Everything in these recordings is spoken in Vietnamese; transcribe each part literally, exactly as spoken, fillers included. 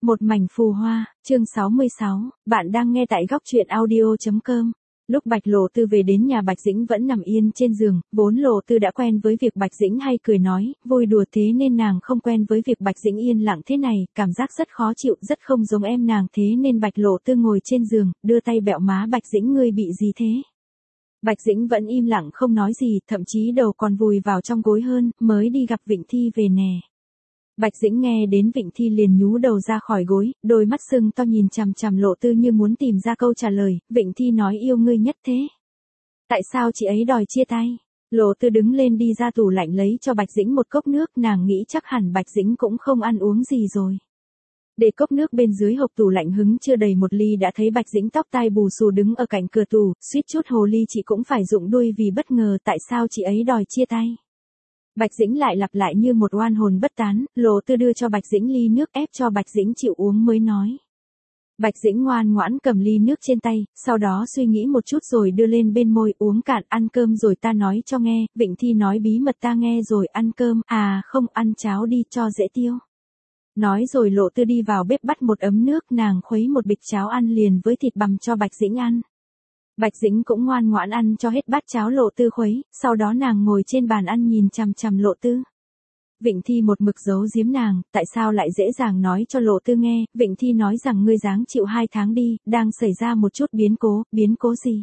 Một mảnh phù hoa, chương sáu mươi sáu, bạn đang nghe tại góc truyện audio chấm com. Lúc Bạch Lộ Tư về đến nhà Bạch Dĩnh vẫn nằm yên trên giường, vốn Lộ Tư đã quen với việc Bạch Dĩnh hay cười nói, vui đùa thế nên nàng không quen với việc Bạch Dĩnh yên lặng thế này, cảm giác rất khó chịu, rất không giống em nàng thế nên Bạch Lộ Tư ngồi trên giường, đưa tay bẹo má Bạch Dĩnh, ngươi bị gì thế? Bạch Dĩnh vẫn im lặng không nói gì, thậm chí đầu còn vùi vào trong gối hơn, mới đi gặp Vịnh Thi về nè. Bạch Dĩnh nghe đến Vịnh Thi liền nhú đầu ra khỏi gối, đôi mắt sưng to nhìn chằm chằm Lộ Tư như muốn tìm ra câu trả lời. Vịnh Thi nói yêu ngươi nhất thế. Tại sao chị ấy đòi chia tay? Lộ Tư đứng lên đi ra tủ lạnh lấy cho Bạch Dĩnh một cốc nước, nàng nghĩ chắc hẳn Bạch Dĩnh cũng không ăn uống gì rồi. Để cốc nước bên dưới hộc tủ lạnh hứng chưa đầy một ly đã thấy Bạch Dĩnh tóc tai bù xù đứng ở cạnh cửa tủ, suýt chút hồ ly chị cũng phải rụng đuôi vì bất ngờ tại sao chị ấy đòi chia tay. Bạch Dĩnh lại lặp lại như một oan hồn bất tán, Lộ Tư đưa cho Bạch Dĩnh ly nước ép cho Bạch Dĩnh chịu uống mới nói. Bạch Dĩnh ngoan ngoãn cầm ly nước trên tay, sau đó suy nghĩ một chút rồi đưa lên bên môi, uống cạn, ăn cơm rồi ta nói cho nghe. Vịnh Thi nói bí mật ta nghe rồi, ăn cơm, à không, ăn cháo đi cho dễ tiêu. Nói rồi Lộ Tư đi vào bếp bắt một ấm nước, nàng khuấy một bịch cháo ăn liền với thịt bằm cho Bạch Dĩnh ăn. Bạch Dĩnh cũng ngoan ngoãn ăn cho hết bát cháo Lộ Tư khuấy, sau đó nàng ngồi trên bàn ăn nhìn chằm chằm Lộ Tư. Vịnh Thi một mực giấu giếm nàng, tại sao lại dễ dàng nói cho Lộ Tư nghe. Vịnh Thi nói rằng ngươi ráng chịu hai tháng đi, đang xảy ra một chút biến cố. Biến cố gì?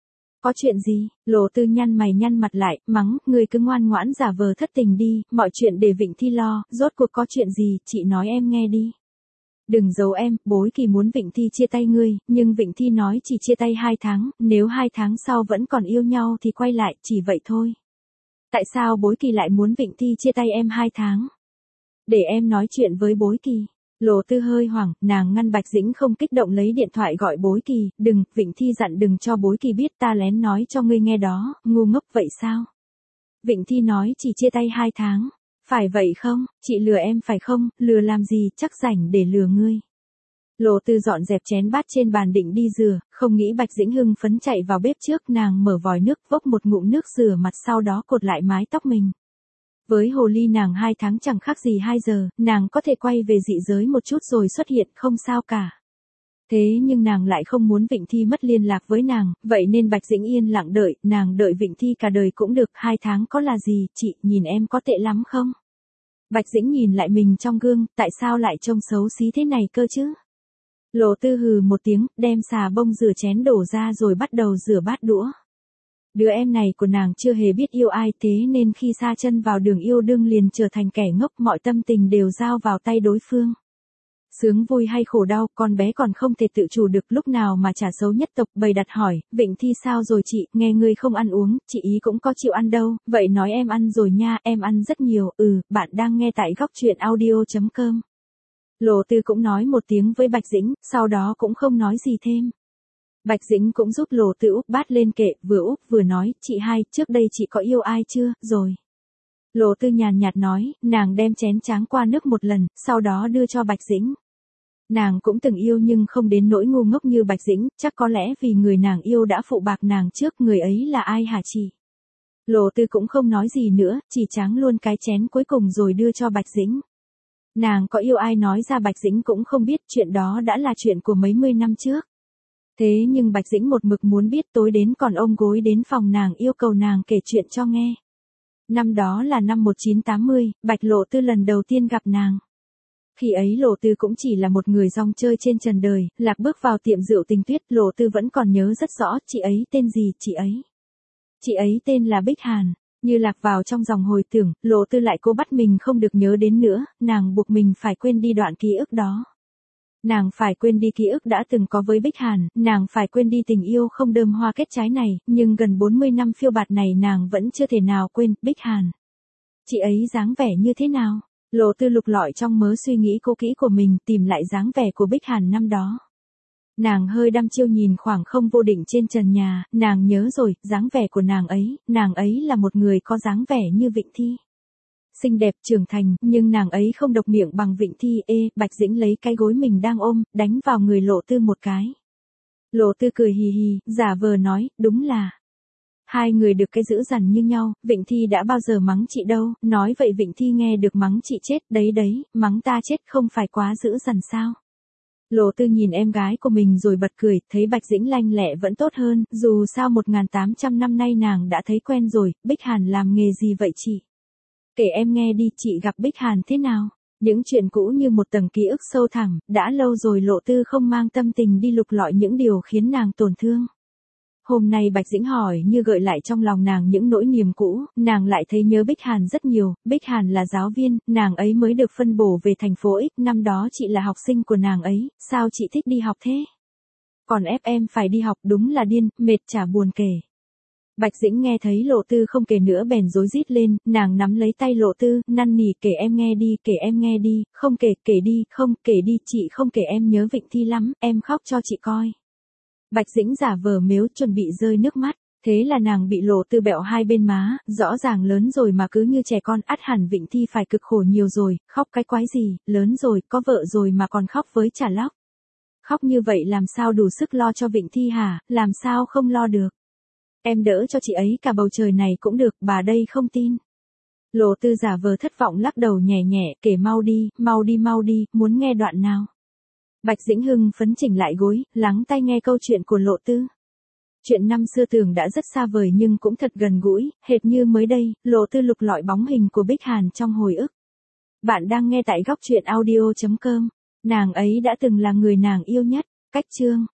Có chuyện gì? Lộ Tư nhăn mày nhăn mặt lại, mắng, ngươi cứ ngoan ngoãn giả vờ thất tình đi, mọi chuyện để Vịnh Thi lo, rốt cuộc có chuyện gì, chị nói em nghe đi. Đừng giấu em, Bối Kỳ muốn Vịnh Thi chia tay ngươi, nhưng Vịnh Thi nói chỉ chia tay hai tháng, nếu hai tháng sau vẫn còn yêu nhau thì quay lại, chỉ vậy thôi. Tại sao Bối Kỳ lại muốn Vịnh Thi chia tay em hai tháng? Để em nói chuyện với Bối Kỳ. Lộ Tư hơi hoảng, nàng ngăn Bạch Dĩnh không kích động lấy điện thoại gọi Bối Kỳ, đừng, Vịnh Thi dặn đừng cho Bối Kỳ biết, ta lén nói cho ngươi nghe đó, ngu ngốc vậy sao? Vịnh Thi nói chỉ chia tay hai tháng. Phải vậy không, chị lừa em phải không, lừa làm gì, chắc rảnh để lừa ngươi. Lộ Tư dọn dẹp chén bát trên bàn định đi rửa, không nghĩ Bạch Dĩnh hưng phấn chạy vào bếp trước, nàng mở vòi nước vốc một ngụm nước rửa mặt sau đó cột lại mái tóc mình. Với hồ ly nàng hai tháng chẳng khác gì hai giờ, nàng có thể quay về dị giới một chút rồi xuất hiện không sao cả. Thế nhưng nàng lại không muốn Vịnh Thi mất liên lạc với nàng, vậy nên Bạch Dĩnh yên lặng đợi, nàng đợi Vịnh Thi cả đời cũng được, hai tháng có là gì, chị, nhìn em có tệ lắm không? Bạch Dĩnh nhìn lại mình trong gương, tại sao lại trông xấu xí thế này cơ chứ? Lộ Tư hừ một tiếng, đem xà bông rửa chén đổ ra rồi bắt đầu rửa bát đũa. Đứa em này của nàng chưa hề biết yêu ai, thế nên khi sa chân vào đường yêu đương liền trở thành kẻ ngốc, mọi tâm tình đều giao vào tay đối phương. Sướng vui hay khổ đau, con bé còn không thể tự chủ được, lúc nào mà trả xấu nhất tộc, bày đặt hỏi, Vịnh Thi sao rồi chị, nghe ngươi không ăn uống, chị ý cũng có chịu ăn đâu, vậy nói em ăn rồi nha, em ăn rất nhiều, ừ, bạn đang nghe tại góc truyện audio chấm com. Lộ Tư cũng nói một tiếng với Bạch Dĩnh, sau đó cũng không nói gì thêm. Bạch Dĩnh cũng giúp Lộ Tư úp bát lên kệ, vừa úp vừa nói, chị hai, trước đây chị có yêu ai chưa, rồi. Lộ Tư nhàn nhạt nói, nàng đem chén tráng qua nước một lần, sau đó đưa cho Bạch Dĩnh. Nàng cũng từng yêu nhưng không đến nỗi ngu ngốc như Bạch Dĩnh, chắc có lẽ vì người nàng yêu đã phụ bạc nàng trước, người ấy là ai hả chị? Lộ Tư cũng không nói gì nữa, chỉ tráng luôn cái chén cuối cùng rồi đưa cho Bạch Dĩnh. Nàng có yêu ai nói ra Bạch Dĩnh cũng không biết, chuyện đó đã là chuyện của mấy mươi năm trước. Thế nhưng Bạch Dĩnh một mực muốn biết, tối đến còn ôm gối đến phòng nàng yêu cầu nàng kể chuyện cho nghe. Năm đó là năm một nghìn chín trăm tám mươi, Bạch Lộ Tư lần đầu tiên gặp nàng. Khi ấy Lộ Tư cũng chỉ là một người rong chơi trên trần đời, lạc bước vào tiệm rượu Tình Tuyết, Lộ Tư vẫn còn nhớ rất rõ, chị ấy tên gì, chị ấy. Chị ấy tên là Bích Hàn. Như lạc vào trong dòng hồi tưởng, Lộ Tư lại cố bắt mình không được nhớ đến nữa, nàng buộc mình phải quên đi đoạn ký ức đó. Nàng phải quên đi ký ức đã từng có với Bích Hàn, nàng phải quên đi tình yêu không đơm hoa kết trái này, nhưng gần bốn mươi năm phiêu bạt này nàng vẫn chưa thể nào quên, Bích Hàn. Chị ấy dáng vẻ như thế nào? Lộ Tư lục lọi trong mớ suy nghĩ cố kỹ của mình, tìm lại dáng vẻ của Bích Hàn năm đó. Nàng hơi đăm chiêu nhìn khoảng không vô định trên trần nhà, nàng nhớ rồi, dáng vẻ của nàng ấy, nàng ấy là một người có dáng vẻ như Vịnh Thi. Xinh đẹp trưởng thành, nhưng nàng ấy không độc miệng bằng Vịnh Thi. Ê, Bạch Dĩnh lấy cái gối mình đang ôm, đánh vào người Lộ Tư một cái. Lộ Tư cười hì hì, giả vờ nói, đúng là. Hai người được cái dữ dằn như nhau, Vịnh Thi đã bao giờ mắng chị đâu, nói vậy Vịnh Thi nghe được mắng chị chết, đấy đấy, mắng ta chết không phải quá dữ dằn sao. Lộ Tư nhìn em gái của mình rồi bật cười, thấy Bạch Dĩnh lanh lẹ vẫn tốt hơn, dù sao một nghìn tám trăm năm nay nàng đã thấy quen rồi. Bích Hàn làm nghề gì vậy chị? Kể em nghe đi, chị gặp Bích Hàn thế nào? Những chuyện cũ như một tầng ký ức sâu thẳm, đã lâu rồi Lộ Tư không mang tâm tình đi lục lọi những điều khiến nàng tổn thương. Hôm nay Bạch Dĩnh hỏi như gợi lại trong lòng nàng những nỗi niềm cũ, nàng lại thấy nhớ Bích Hàn rất nhiều. Bích Hàn là giáo viên, nàng ấy mới được phân bổ về thành phố X, năm đó chị là học sinh của nàng ấy, sao chị thích đi học thế? Còn ép em phải đi học đúng là điên, mệt chả buồn kể. Bạch Dĩnh nghe thấy Lộ Tư không kể nữa bèn rối rít lên, nàng nắm lấy tay Lộ Tư, năn nỉ, kể em nghe đi, kể em nghe đi, không kể, kể đi, không, kể đi, chị không kể em nhớ Vịnh Thi lắm, em khóc cho chị coi. Bạch Dĩnh giả vờ mếu chuẩn bị rơi nước mắt, thế là nàng bị Lộ Tư bẹo hai bên má, rõ ràng lớn rồi mà cứ như trẻ con, ắt hẳn Vịnh Thi phải cực khổ nhiều rồi, khóc cái quái gì, lớn rồi, có vợ rồi mà còn khóc với trả lóc. Khóc như vậy làm sao đủ sức lo cho Vịnh Thi hả, làm sao không lo được. Em đỡ cho chị ấy cả bầu trời này cũng được, bà đây không tin. Lộ Tư giả vờ thất vọng lắc đầu nhẹ nhẹ, kể mau đi, mau đi mau đi, muốn nghe đoạn nào. Bạch Dĩnh hưng phấn chỉnh lại gối, lắng tai nghe câu chuyện của Lộ Tư. Chuyện năm xưa tưởng đã rất xa vời nhưng cũng thật gần gũi, hệt như mới đây, Lộ Tư lục lọi bóng hình của Bích Hàn trong hồi ức. Bạn đang nghe tại góc truyện audio chấm com. Nàng ấy đã từng là người nàng yêu nhất. Cách chương